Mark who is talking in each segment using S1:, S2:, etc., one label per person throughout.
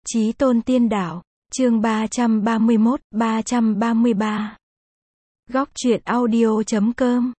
S1: Chí tôn tiên đạo, chương 331, 333. Góc truyện audio.com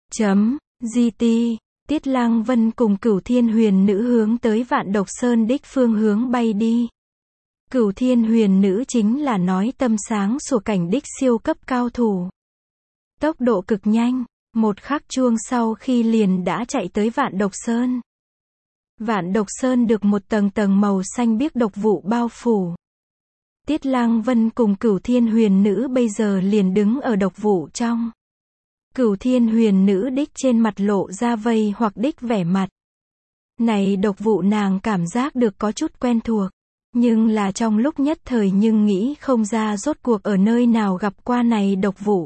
S1: .gt. Tiết Lăng Vân cùng Cửu Thiên Huyền Nữ hướng tới Vạn Độc Sơn đích phương hướng bay đi. Cửu Thiên Huyền Nữ chính là nói tâm sáng sủa cảnh đích siêu cấp cao thủ. Tốc độ cực nhanh, một khắc chuông sau khi liền đã chạy tới Vạn Độc Sơn. Vạn Độc Sơn được một tầng tầng màu xanh biếc độc vụ bao phủ. Tiết Lăng Vân cùng Cửu Thiên Huyền Nữ bây giờ liền đứng ở độc vụ trong. Cửu Thiên Huyền Nữ đích trên mặt lộ ra vây hoặc đích vẻ mặt. Này độc vụ nàng cảm giác được có chút quen thuộc, nhưng là trong lúc nhất thời nhưng nghĩ không ra rốt cuộc ở nơi nào gặp qua này độc vụ.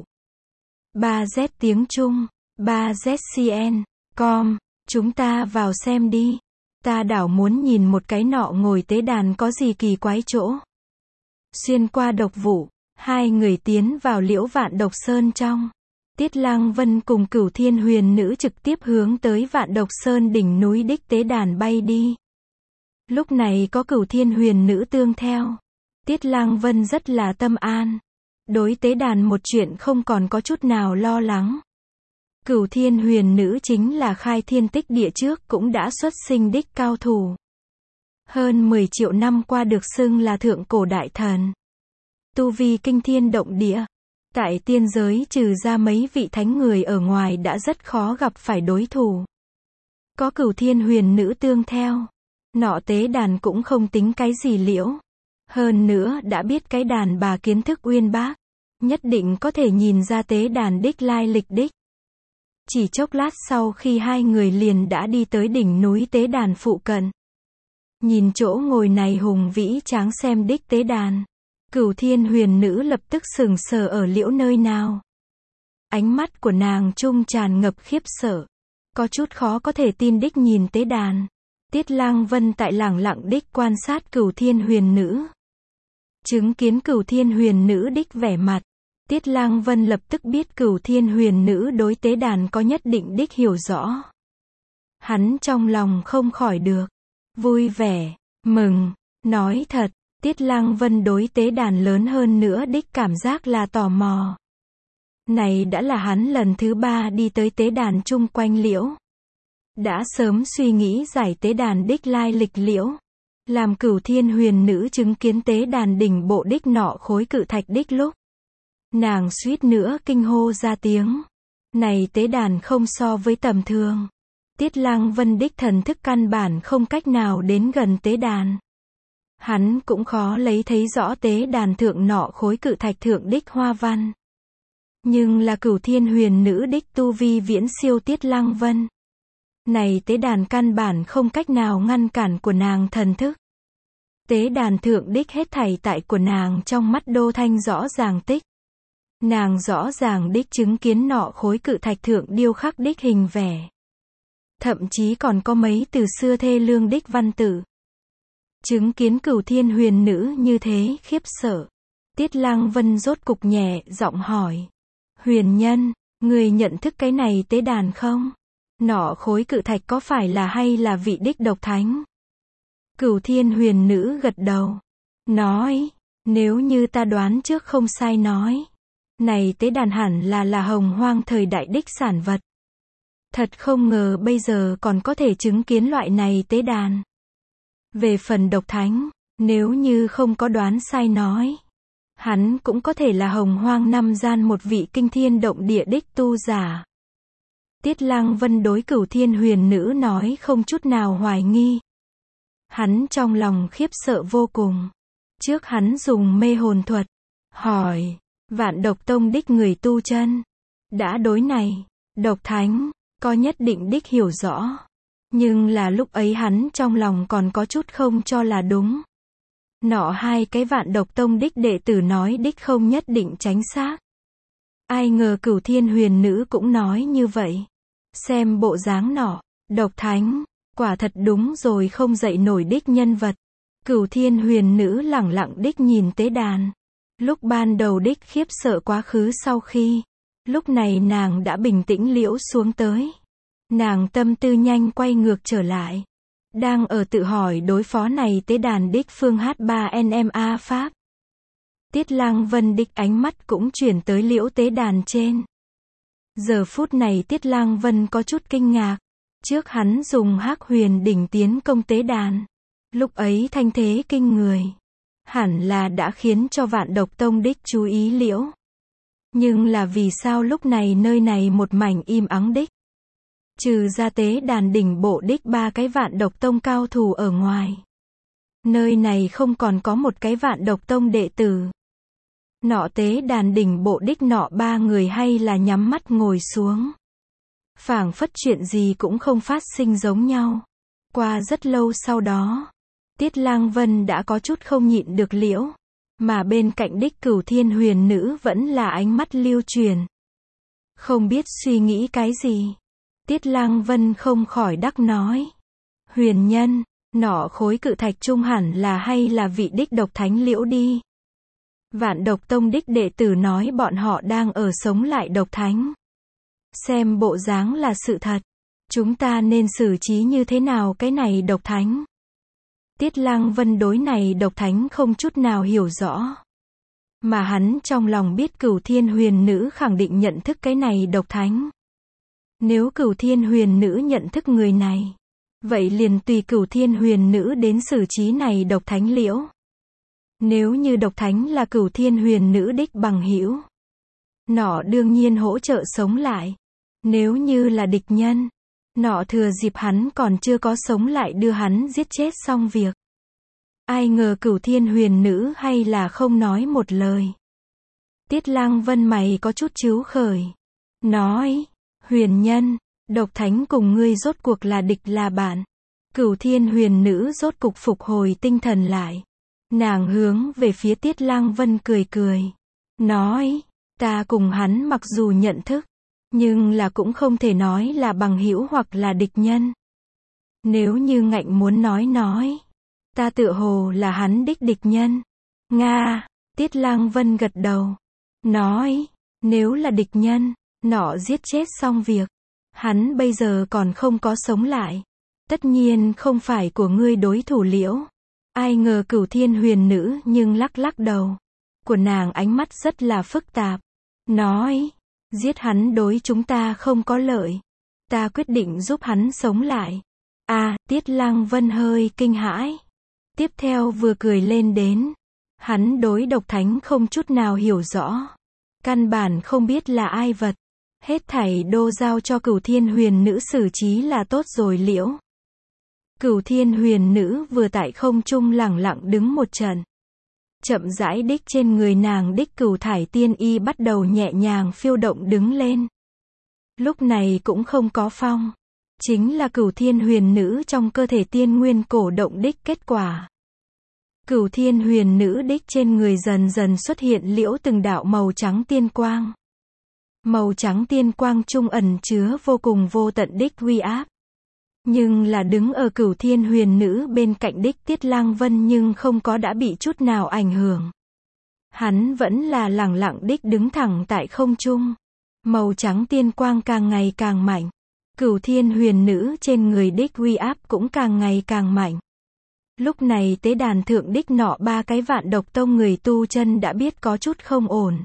S1: 3Z tiếng Trung, 3ZCN.com, chúng ta vào xem đi. Ta đảo muốn nhìn một cái nọ ngồi tế đàn có gì kỳ quái chỗ. Xuyên qua độc vụ, hai người tiến vào liễu Vạn Độc Sơn trong. Tiết Lăng Vân cùng Cửu Thiên Huyền Nữ trực tiếp hướng tới Vạn Độc Sơn đỉnh núi đích tế đàn bay đi. Lúc này có Cửu Thiên Huyền Nữ tương theo. Tiết Lăng Vân rất là tâm an. Đối tế đàn một chuyện không còn có chút nào lo lắng. Cửu Thiên Huyền Nữ chính là khai thiên tích địa trước cũng đã xuất sinh đích cao thủ. Hơn 10 triệu năm qua được xưng là thượng cổ đại thần. Tu vi kinh thiên động địa. Tại tiên giới trừ ra mấy vị thánh người ở ngoài đã rất khó gặp phải đối thủ. Có Cửu Thiên Huyền Nữ tương theo. Nọ tế đàn cũng không tính cái gì liễu. Hơn nữa đã biết cái đàn bà kiến thức uyên bác. Nhất định có thể nhìn ra tế đàn đích lai lịch đích. Chỉ chốc lát sau khi hai người liền đã đi tới đỉnh núi tế đàn phụ cận. Nhìn chỗ ngồi này hùng vĩ tráng xem đích tế đàn. Cửu Thiên Huyền Nữ lập tức sững sờ ở liễu nơi nào. Ánh mắt của nàng trung tràn ngập khiếp sợ. Có chút khó có thể tin đích nhìn tế đàn. Tiết Lăng Vân tại lẳng lặng đích quan sát Cửu Thiên Huyền Nữ. Chứng kiến Cửu Thiên Huyền Nữ đích vẻ mặt. Tiết Lăng Vân lập tức biết Cửu Thiên Huyền Nữ đối tế đàn có nhất định đích hiểu rõ. Hắn trong lòng không khỏi được vui vẻ, mừng, nói thật, Tiết Lăng Vân đối tế đàn lớn hơn nữa đích cảm giác là tò mò. Này đã là hắn lần thứ 3 đi tới tế đàn chung quanh liễu. Đã sớm suy nghĩ giải tế đàn đích lai lịch liễu. Làm Cửu Thiên Huyền Nữ chứng kiến tế đàn đỉnh bộ đích nọ khối cự thạch đích lúc. Nàng suýt nữa kinh hô ra tiếng. Này tế đàn không so với tầm thường. Tiết Lăng Vân đích thần thức căn bản không cách nào đến gần tế đàn. Hắn cũng khó lấy thấy rõ tế đàn thượng nọ khối cự thạch thượng đích hoa văn. Nhưng là Cửu Thiên Huyền Nữ đích tu vi viễn siêu Tiết Lăng Vân. Này tế đàn căn bản không cách nào ngăn cản của nàng thần thức. Tế đàn thượng đích hết thảy tại của nàng trong mắt đô thanh rõ ràng tích. Nàng rõ ràng đích chứng kiến nọ khối cự thạch thượng điêu khắc đích hình vẻ. Thậm chí còn có mấy từ xưa thê lương đích văn tự. Chứng kiến Cửu Thiên Huyền Nữ như thế khiếp sợ. Tiết Lăng Vân rốt cục nhẹ giọng hỏi. Huyền nhân, người nhận thức cái này tế đàn không? Nọ khối cự thạch có phải là hay là vị đích độc thánh? Cửu Thiên Huyền Nữ gật đầu. Nói, nếu như ta đoán trước không sai nói. Này tế đàn hẳn là Hồng Hoang thời đại đích sản vật. Thật không ngờ bây giờ còn có thể chứng kiến loại này tế đàn. Về phần độc thánh, nếu như không có đoán sai nói. Hắn cũng có thể là Hồng Hoang năm gian một vị kinh thiên động địa đích tu giả. Tiết Lăng Vân đối Cửu Thiên Huyền Nữ nói không chút nào hoài nghi. Hắn trong lòng khiếp sợ vô cùng. Trước hắn dùng mê hồn thuật. Hỏi. Vạn Độc Tông đích người tu chân. Đã đối này. Độc thánh. Có nhất định đích hiểu rõ. Nhưng là lúc ấy hắn trong lòng còn có chút không cho là đúng. Nọ hai cái Vạn Độc Tông đích đệ tử nói đích không nhất định chính xác. Ai ngờ Cửu Thiên Huyền Nữ cũng nói như vậy. Xem bộ dáng nọ. Độc thánh. Quả thật đúng rồi không dậy nổi đích nhân vật. Cửu Thiên Huyền Nữ lẳng lặng đích nhìn tế đàn. Lúc ban đầu đích khiếp sợ quá khứ sau khi. Lúc này nàng đã bình tĩnh liễu xuống tới. Nàng tâm tư nhanh quay ngược trở lại. đang ở tự hỏi đối phó này tế đàn đích phương H3NMA Pháp. Tiết Lang Vân đích ánh mắt cũng chuyển tới liễu tế đàn trên. Giờ phút này Tiết Lang Vân có chút kinh ngạc. Trước hắn dùng Hắc Huyền đỉnh tiến công tế đàn. Lúc ấy thanh thế kinh người. Hẳn là đã khiến cho Vạn Độc Tông đích chú ý liễu. Nhưng là vì sao lúc này nơi này một mảnh im ắng đích. Trừ ra tế đàn đỉnh bộ đích 3 cái Vạn Độc Tông cao thủ ở ngoài. Nơi này không còn có một cái Vạn Độc Tông đệ tử. Nọ tế đàn đỉnh bộ đích nọ 3 người hay là nhắm mắt ngồi xuống. Phảng phất chuyện gì cũng không phát sinh giống nhau. Qua rất lâu sau đó, Tiết Lang Vân đã có chút không nhịn được liễu. Mà bên cạnh đích Cửu Thiên Huyền Nữ vẫn là ánh mắt lưu truyền. Không biết suy nghĩ cái gì. Tiết Lang Vân không khỏi đắc nói. Huyền nhân, nọ khối cự thạch trung hẳn là hay là vị đích độc thánh liễu đi. Vạn Độc Tông đích đệ tử nói bọn họ đang ở sống lại độc thánh. Xem bộ dáng là sự thật. Chúng ta nên xử trí như thế nào cái này độc thánh? Tiết Lang Vân đối này độc thánh không chút nào hiểu rõ. Mà hắn trong lòng biết Cửu Thiên Huyền Nữ khẳng định nhận thức cái này độc thánh. Nếu Cửu Thiên Huyền Nữ nhận thức người này, vậy liền tùy Cửu Thiên Huyền Nữ đến xử trí này độc thánh liễu. Nếu như độc thánh là Cửu Thiên Huyền Nữ đích bằng hữu, nọ đương nhiên hỗ trợ sống lại. Nếu như là địch nhân, nọ thừa dịp hắn còn chưa có sống lại đưa hắn giết chết xong việc. Ai ngờ Cửu Thiên Huyền Nữ hay là không nói một lời. Tiết Lang Vân mày có chút chíu khởi. Nói, huyền nhân, độc thánh cùng ngươi rốt cuộc là địch là bạn. Cửu Thiên Huyền Nữ rốt cục phục hồi tinh thần lại. Nàng hướng về phía Tiết Lang Vân cười cười. Nói, ta cùng hắn mặc dù nhận thức, nhưng là cũng không thể nói là bằng hữu hoặc là địch nhân. Nếu như ngạnh muốn nói, ta tựa hồ là hắn đích địch nhân. Nga, Tiết Lang Vân gật đầu. Nói, nếu là địch nhân, nọ giết chết xong việc. Hắn bây giờ còn không có sống lại. Tất nhiên không phải của ngươi đối thủ liễu. Ai ngờ Cửu Thiên Huyền Nữ nhưng lắc lắc đầu. Của nàng ánh mắt rất là phức tạp. Nói, giết hắn đối chúng ta không có lợi. Ta quyết định giúp hắn sống lại. Tiết Lang Vân hơi kinh hãi. Tiếp theo vừa cười lên đến. Hắn đối độc thánh không chút nào hiểu rõ. Căn bản không biết là ai vật. Hết thảy đô giao cho Cửu Thiên Huyền Nữ xử trí là tốt rồi liễu. Cửu Thiên Huyền Nữ vừa tại không trung lẳng lặng đứng một trận. Chậm rãi đích trên người nàng đích Cửu Thải Tiên Y bắt đầu nhẹ nhàng phiêu động đứng lên. Lúc này cũng không có phong. Chính là Cửu Thiên Huyền Nữ trong cơ thể tiên nguyên cổ động đích kết quả. Cửu Thiên Huyền Nữ đích trên người dần dần xuất hiện liễu từng đạo màu trắng tiên quang. Màu trắng tiên quang trung ẩn chứa vô cùng vô tận đích uy áp. Nhưng là đứng ở Cửu Thiên Huyền Nữ bên cạnh đích Tiết Lang Vân nhưng không có đã bị chút nào ảnh hưởng. Hắn vẫn là lẳng lặng đích đứng thẳng tại không trung. Màu trắng tiên quang càng ngày càng mạnh. Cửu Thiên Huyền Nữ trên người đích uy áp cũng càng ngày càng mạnh. Lúc này tế đàn thượng đích nọ 3 cái Vạn Độc Tông người tu chân đã biết có chút không ổn.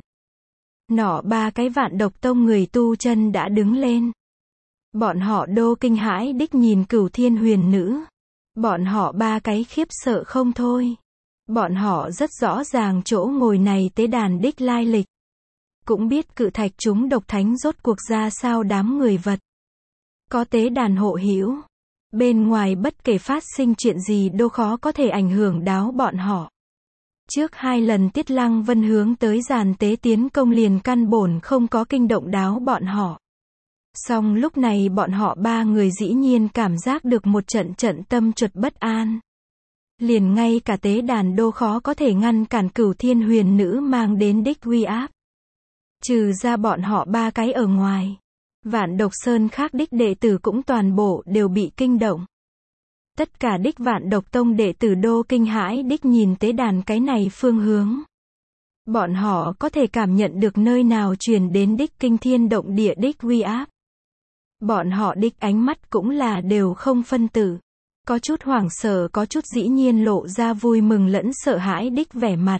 S1: Nọ 3 cái Vạn Độc Tông người tu chân đã đứng lên. Bọn họ đô kinh hãi đích nhìn Cửu Thiên Huyền Nữ. Bọn họ 3 cái khiếp sợ không thôi. Bọn họ rất rõ ràng chỗ ngồi này tế đàn đích lai lịch. Cũng biết cự thạch chúng độc thánh rốt cuộc ra sao đám người vật. Có tế đàn hộ hữu. Bên ngoài bất kể phát sinh chuyện gì đô khó có thể ảnh hưởng đáo bọn họ. Trước 2 lần Tiết Lang Vân hướng tới giàn tế tiến công liền căn bổn không có kinh động đáo bọn họ. Song lúc này bọn họ 3 người dĩ nhiên cảm giác được một trận tâm chuột bất an. Liền ngay cả tế đàn đô khó có thể ngăn cản Cửu Thiên Huyền Nữ mang đến đích uy áp. Trừ ra bọn họ 3 cái ở ngoài. Vạn Độc Sơn khác đích đệ tử cũng toàn bộ đều bị kinh động. Tất cả đích Vạn Độc Tông đệ tử đô kinh hãi đích nhìn tế đàn cái này phương hướng. Bọn họ có thể cảm nhận được nơi nào truyền đến đích kinh thiên động địa đích uy áp. Bọn họ đích ánh mắt cũng là đều không phân tử. Có chút hoảng sợ, có chút dĩ nhiên lộ ra vui mừng lẫn sợ hãi đích vẻ mặt.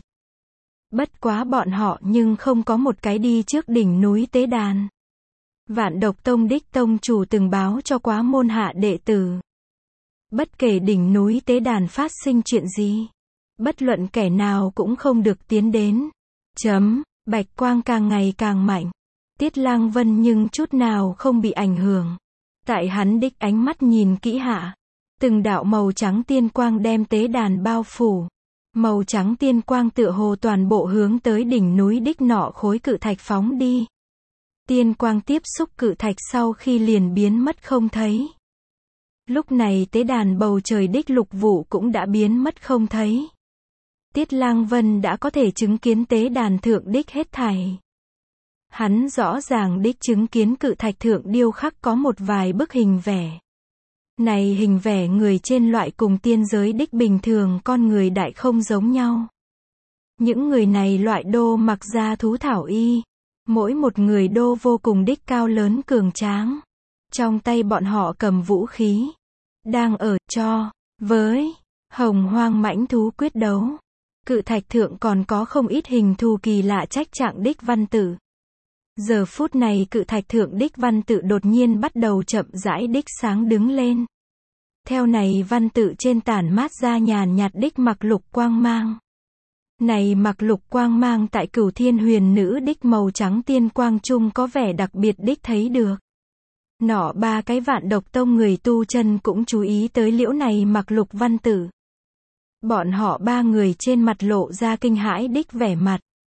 S1: Bất quá bọn họ nhưng không có một cái đi trước đỉnh núi tế đàn. Vạn Độc Tông đích tông chủ từng báo cho quá môn hạ đệ tử. Bất kể đỉnh núi tế đàn phát sinh chuyện gì, bất luận kẻ nào cũng không được tiến đến. Bạch quang càng ngày càng mạnh. Tiết Lang Vân nhưng chút nào không bị ảnh hưởng. Tại hắn đích ánh mắt nhìn kỹ hạ, từng đạo màu trắng tiên quang đem tế đàn bao phủ. Màu trắng tiên quang tựa hồ toàn bộ hướng tới đỉnh núi đích nọ khối cự thạch phóng đi. Tiên quang tiếp xúc cự thạch sau khi liền biến mất không thấy. Lúc này tế đàn bầu trời đích lục vụ cũng đã biến mất không thấy. Tiết Lang Vân đã có thể chứng kiến tế đàn thượng đích hết thảy. Hắn rõ ràng đích chứng kiến cự thạch thượng điêu khắc có một vài bức hình vẽ. Này hình vẽ người trên loại cùng tiên giới đích bình thường con người đại không giống nhau. Những người này loại đô mặc da thú thảo y. Mỗi một người đô vô cùng đích cao lớn cường tráng. Trong tay bọn họ cầm vũ khí. Đang ở cho với hồng hoang mãnh thú quyết đấu. Cự thạch thượng còn có không ít hình thù kỳ lạ trách trạng đích văn tự. Giờ phút này cự thạch thượng đích văn tự đột nhiên bắt đầu chậm rãi đích sáng đứng lên. Theo này văn tự trên tản mát ra nhàn nhạt đích mặc lục quang mang. Này mặc lục quang mang tại Cửu Thiên Huyền Nữ đích màu trắng tiên quang trung có vẻ đặc biệt đích thấy được. Nọ ba cái Vạn Độc Tông người tu chân cũng chú ý tới liễu này mặc lục văn tự. Bọn họ ba người trên mặt lộ ra kinh hãi đích vẻ mặt.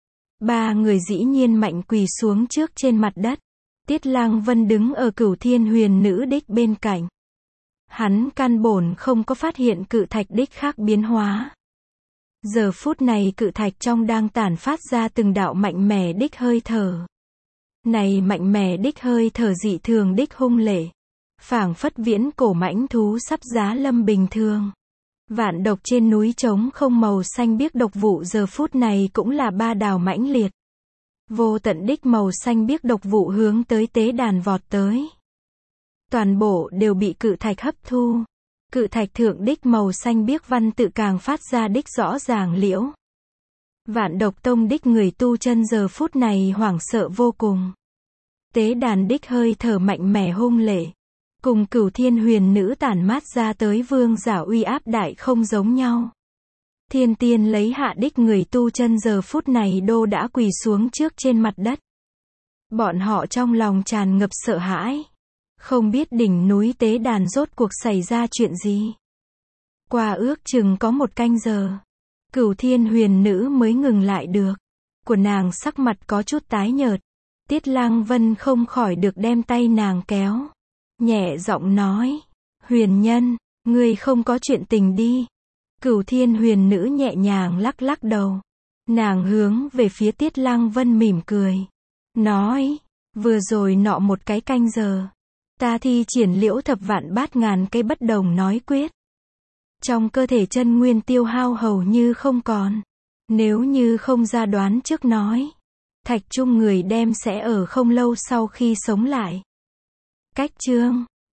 S1: Ba người dĩ nhiên mạnh quỳ xuống trước trên mặt đất. Tiết Lang Vân đứng ở Cửu Thiên Huyền Nữ đích bên cạnh. Hắn căn bổn không có phát hiện cự thạch đích khác biến hóa. Giờ phút này cự thạch trong đang tản phát ra từng đạo mạnh mẽ đích hơi thở. Này mạnh mẽ đích hơi thở dị thường đích hung lệ. Phảng phất viễn cổ mãnh thú sắp giá lâm bình thường. Vạn độc trên núi trống không màu xanh biếc độc vụ giờ phút này cũng là ba đào mãnh liệt. Vô tận đích màu xanh biếc độc vụ hướng tới tế đàn vọt tới. Toàn bộ đều bị cự thạch hấp thu. Cự thạch thượng đích màu xanh biếc văn tự càng phát ra đích rõ ràng liễu. Vạn Độc Tông đích người tu chân giờ phút này hoảng sợ vô cùng. Tế đàn đích hơi thở mạnh mẽ hung lệ. Cùng Cửu Thiên Huyền Nữ tản mát ra tới vương giả uy áp đại không giống nhau. Thiên tiên lấy hạ đích người tu chân giờ phút này đô đã quỳ xuống trước trên mặt đất. Bọn họ trong lòng tràn ngập sợ hãi. Không biết đỉnh núi tế đàn rốt cuộc xảy ra chuyện gì. Qua ước chừng có một canh giờ. Cửu Thiên Huyền Nữ mới ngừng lại được. Của nàng sắc mặt có chút tái nhợt. Tiết Lang Vân không khỏi được đem tay nàng kéo. Nhẹ giọng nói. Huyền nhân, ngươi không có chuyện tình đi. Cửu Thiên Huyền Nữ nhẹ nhàng lắc lắc đầu. Nàng hướng về phía Tiết Lang Vân mỉm cười. Nói. Vừa rồi nọ một cái canh giờ. Ta thi triển liễu thập vạn bát ngàn cây bất đồng nói quyết. Trong cơ thể chân nguyên tiêu hao hầu như không còn. Nếu như không ra đoán trước nói. Thạch Trung người đem sẽ ở không lâu sau khi sống lại. Cách chương